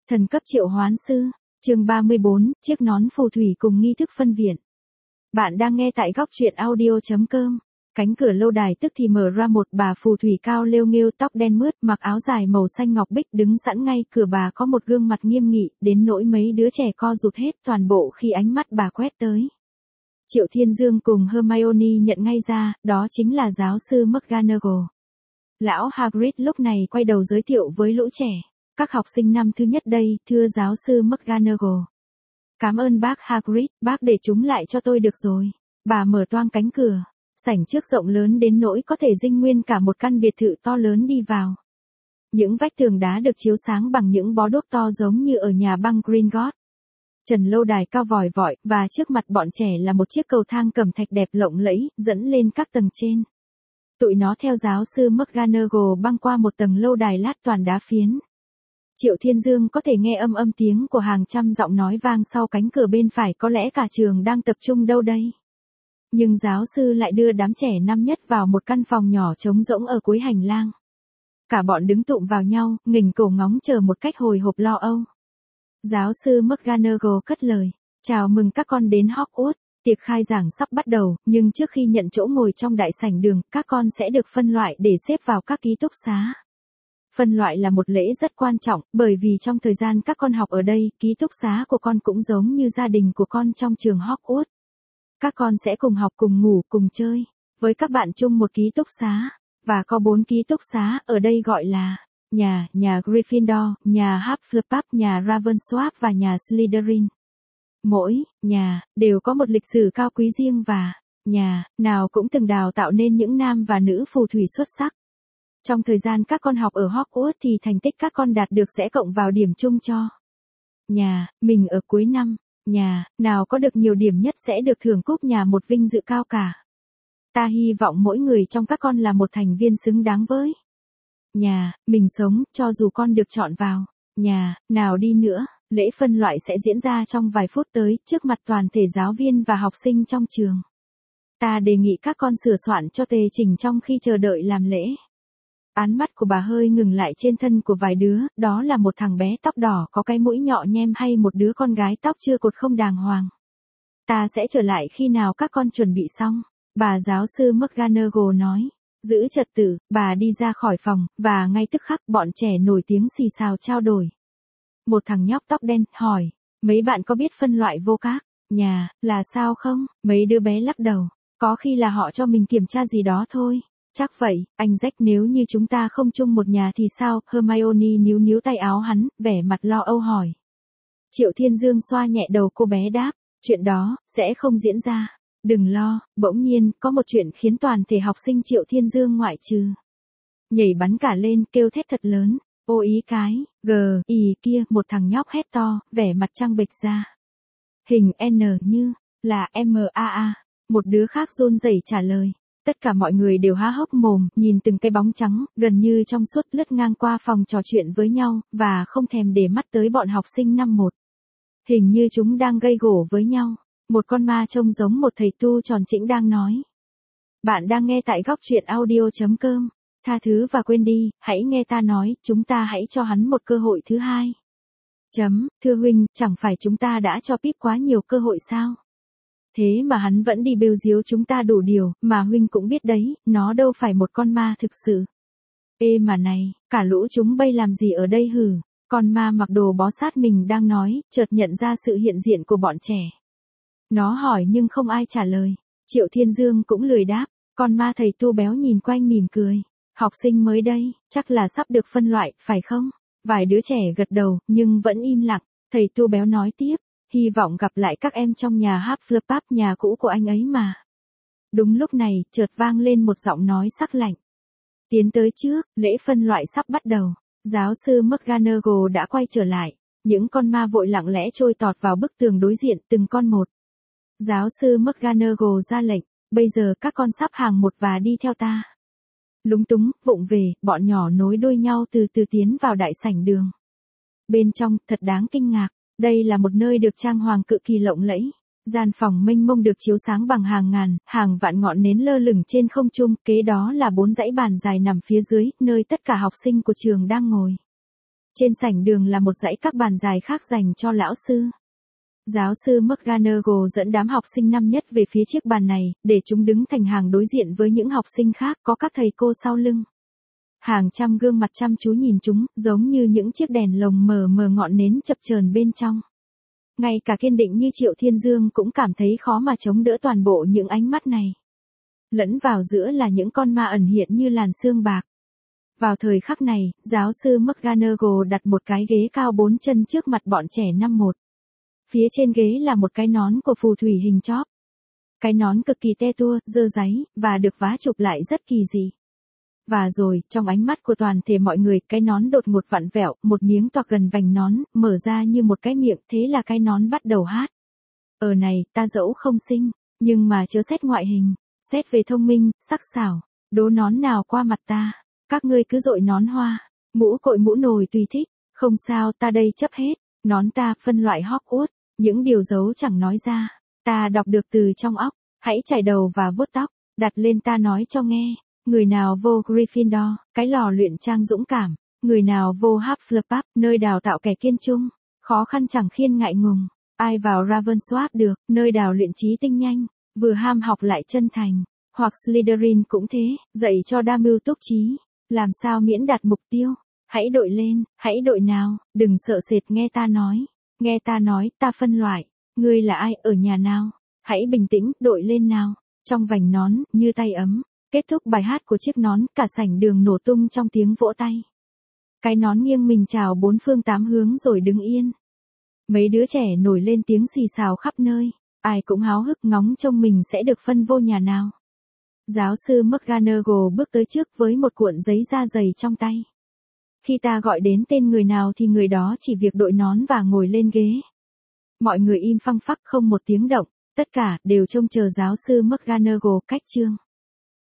Thần cấp triệu hoán sư, chương 34, chiếc nón phù thủy cùng nghi thức phân viện. Bạn đang nghe tại góc truyện audio.com. Cánh cửa lâu đài tức thì mở ra, một bà phù thủy cao lêu nghêu, tóc đen mướt, mặc áo dài màu xanh ngọc bích, đứng sẵn ngay cửa. Bà có một gương mặt nghiêm nghị, đến nỗi mấy đứa trẻ co rụt hết toàn bộ khi ánh mắt bà quét tới. Triệu Thiên Dương cùng Hermione nhận ngay ra, đó chính là giáo sư McGonagall. Lão Hagrid lúc này quay đầu giới thiệu với lũ trẻ. Các học sinh năm thứ nhất đây, thưa giáo sư McGonagall. Cảm ơn bác Hagrid, bác để chúng lại cho tôi được rồi. Bà mở toang cánh cửa, sảnh trước rộng lớn đến nỗi có thể dinh nguyên cả một căn biệt thự to lớn đi vào. Những vách tường đá được chiếu sáng bằng những bó đuốc to giống như ở nhà băng Gringotts. Trần lâu đài cao vòi vọi, và trước mặt bọn trẻ là một chiếc cầu thang cẩm thạch đẹp lộng lẫy, dẫn lên các tầng trên. Tụi nó theo giáo sư McGonagall băng qua một tầng lâu đài lát toàn đá phiến. Triệu Thiên Dương có thể nghe âm tiếng của hàng trăm giọng nói vang sau cánh cửa bên phải, có lẽ cả trường đang tập trung đâu đây. Nhưng giáo sư lại đưa đám trẻ năm nhất vào một căn phòng nhỏ trống rỗng ở cuối hành lang. Cả bọn đứng tụm vào nhau, nghỉnh cổ ngóng chờ một cách hồi hộp lo âu. Giáo sư McGonagall cất lời, chào mừng các con đến Hogwarts. Tiệc khai giảng sắp bắt đầu, nhưng trước khi nhận chỗ ngồi trong đại sảnh đường, các con sẽ được phân loại để xếp vào các ký túc xá. Phân loại là một lễ rất quan trọng, bởi vì trong thời gian các con học ở đây, ký túc xá của con cũng giống như gia đình của con trong trường Hogwarts. Các con sẽ cùng học, cùng ngủ, cùng chơi, với các bạn chung một ký túc xá, và có 4 ký túc xá, ở đây gọi là nhà Gryffindor, nhà Hufflepuff, nhà Ravenclaw và nhà Slytherin. Mỗi nhà đều có một lịch sử cao quý riêng và nhà nào cũng từng đào tạo nên những nam và nữ phù thủy xuất sắc. Trong thời gian các con học ở Hogwarts thì thành tích các con đạt được sẽ cộng vào điểm chung cho nhà mình ở cuối năm. Nhà nào có được nhiều điểm nhất sẽ được thưởng cúp nhà, một vinh dự cao cả. Ta hy vọng mỗi người trong các con là một thành viên xứng đáng với nhà mình sống, cho dù con được chọn vào nhà nào đi nữa. Lễ phân loại sẽ diễn ra trong vài phút tới, trước mặt toàn thể giáo viên và học sinh trong trường. Ta đề nghị các con sửa soạn cho tề chỉnh trong khi chờ đợi làm lễ. Ánh mắt của bà hơi ngừng lại trên thân của vài đứa, đó là một thằng bé tóc đỏ có cái mũi nhọ nhem hay một đứa con gái tóc chưa cột không đàng hoàng. Ta sẽ trở lại khi nào các con chuẩn bị xong, bà giáo sư McGonagall nói. Giữ trật tự, bà đi ra khỏi phòng, và ngay tức khắc bọn trẻ nổi tiếng xì xào trao đổi. Một thằng nhóc tóc đen hỏi, mấy bạn có biết phân loại vô các nhà là sao không? Mấy đứa bé lắc đầu, có khi là họ cho mình kiểm tra gì đó thôi. Chắc vậy, anh Jack, nếu như chúng ta không chung một nhà thì sao? Hermione níu tay áo hắn, vẻ mặt lo âu hỏi. Triệu Thiên Dương xoa nhẹ đầu cô bé đáp, chuyện đó sẽ không diễn ra. Đừng lo. Bỗng nhiên, có một chuyện khiến toàn thể học sinh Triệu Thiên Dương ngoại trừ nhảy bắn cả lên, kêu thét thật lớn. Ô ý cái, kia, một thằng nhóc hét to, vẻ mặt trăng bệch ra. Hình N như là MAA, một đứa khác run rẩy trả lời. Tất cả mọi người đều há hốc mồm, nhìn từng cái bóng trắng, gần như trong suốt lướt ngang qua phòng trò chuyện với nhau, và không thèm để mắt tới bọn học sinh năm 1. Hình như chúng đang gây gổ với nhau. Một con ma trông giống một thầy tu tròn trĩnh đang nói. Bạn đang nghe tại góc truyện audio.com. Tha thứ và quên đi, hãy nghe ta nói, chúng ta hãy cho hắn một cơ hội thứ hai. Thưa huynh, chẳng phải chúng ta đã cho Pip quá nhiều cơ hội sao? Thế mà hắn vẫn đi bêu díu chúng ta đủ điều, mà huynh cũng biết đấy, nó đâu phải một con ma thực sự. Ê mà này, cả lũ chúng bay làm gì ở đây hử? Con ma mặc đồ bó sát mình đang nói, chợt nhận ra sự hiện diện của bọn trẻ. Nó hỏi nhưng không ai trả lời. Triệu Thiên Dương cũng lười đáp. Con ma thầy tu béo nhìn quanh mỉm cười. Học sinh mới đây, chắc là sắp được phân loại, phải không? Vài đứa trẻ gật đầu, nhưng vẫn im lặng. Thầy tu béo nói tiếp, hy vọng gặp lại các em trong nhà Hufflepuff, nhà cũ của anh ấy mà. Đúng lúc này, chợt vang lên một giọng nói sắc lạnh. Tiến tới trước, lễ phân loại sắp bắt đầu. Giáo sư McGonagall đã quay trở lại. Những con ma vội lặng lẽ trôi tọt vào bức tường đối diện, từng con một. Giáo sư McGonagall ra lệnh, bây giờ các con sắp hàng một và đi theo ta. Lúng túng, vụng về, bọn nhỏ nối đuôi nhau từ từ tiến vào đại sảnh đường. Bên trong, thật đáng kinh ngạc, đây là một nơi được trang hoàng cực kỳ lộng lẫy. Gian phòng mênh mông được chiếu sáng bằng hàng ngàn, hàng vạn ngọn nến lơ lửng trên không trung, kế đó là 4 dãy bàn dài nằm phía dưới, nơi tất cả học sinh của trường đang ngồi. Trên sảnh đường là một dãy các bàn dài khác dành cho lão sư. Giáo sư McGonagall dẫn đám học sinh năm nhất về phía chiếc bàn này, để chúng đứng thành hàng đối diện với những học sinh khác, có các thầy cô sau lưng. Hàng trăm gương mặt chăm chú nhìn chúng, giống như những chiếc đèn lồng mờ mờ ngọn nến chập chờn bên trong. Ngay cả kiên định như Triệu Thiên Dương cũng cảm thấy khó mà chống đỡ toàn bộ những ánh mắt này. Lẫn vào giữa là những con ma ẩn hiện như làn sương bạc. Vào thời khắc này, giáo sư McGonagall đặt một cái ghế cao 4 chân trước mặt bọn trẻ năm 1. Phía trên ghế là một cái nón của phù thủy hình chóp. Cái nón cực kỳ te tua, dơ dáy, và được vá chụp lại rất kỳ dị. Và rồi, trong ánh mắt của toàn thể mọi người, cái nón đột ngột vặn vẹo, một miếng toạc gần vành nón, mở ra như một cái miệng, thế là cái nón bắt đầu hát. Ở này, ta dẫu không xinh, nhưng mà chớ xét ngoại hình, xét về thông minh, sắc sảo, đố nón nào qua mặt ta, các ngươi cứ dội nón hoa, mũ cội mũ nồi tùy thích, không sao, ta đây chấp hết, nón ta phân loại Hogwarts, những điều giấu chẳng nói ra, ta đọc được từ trong óc, hãy chải đầu và vuốt tóc, đặt lên ta nói cho nghe. Người nào vô Gryffindor, cái lò luyện trang dũng cảm, người nào vô Hufflepuff, nơi đào tạo kẻ kiên trung, khó khăn chẳng khiên ngại ngùng, ai vào Ravensworth được, nơi đào luyện trí tinh nhanh, vừa ham học lại chân thành, hoặc Slytherin cũng thế, dạy cho đa mưu túc trí, làm sao miễn đạt mục tiêu, hãy đội lên, hãy đội nào, đừng sợ sệt nghe ta nói, ta phân loại, ngươi là ai, ở nhà nào, hãy bình tĩnh, đội lên nào, trong vành nón, như tay ấm. Kết thúc bài hát của chiếc nón, cả sảnh đường nổ tung trong tiếng vỗ tay. Cái nón nghiêng mình chào 4 phương 8 hướng rồi đứng yên. Mấy đứa trẻ nổi lên tiếng xì xào khắp nơi, ai cũng háo hức ngóng trông mình sẽ được phân vô nhà nào. Giáo sư McGonagall bước tới trước với một cuộn giấy da dày trong tay. Khi ta gọi đến tên người nào thì người đó chỉ việc đội nón và ngồi lên ghế. Mọi người im phăng phắc không một tiếng động, tất cả đều trông chờ giáo sư McGonagall cách chương.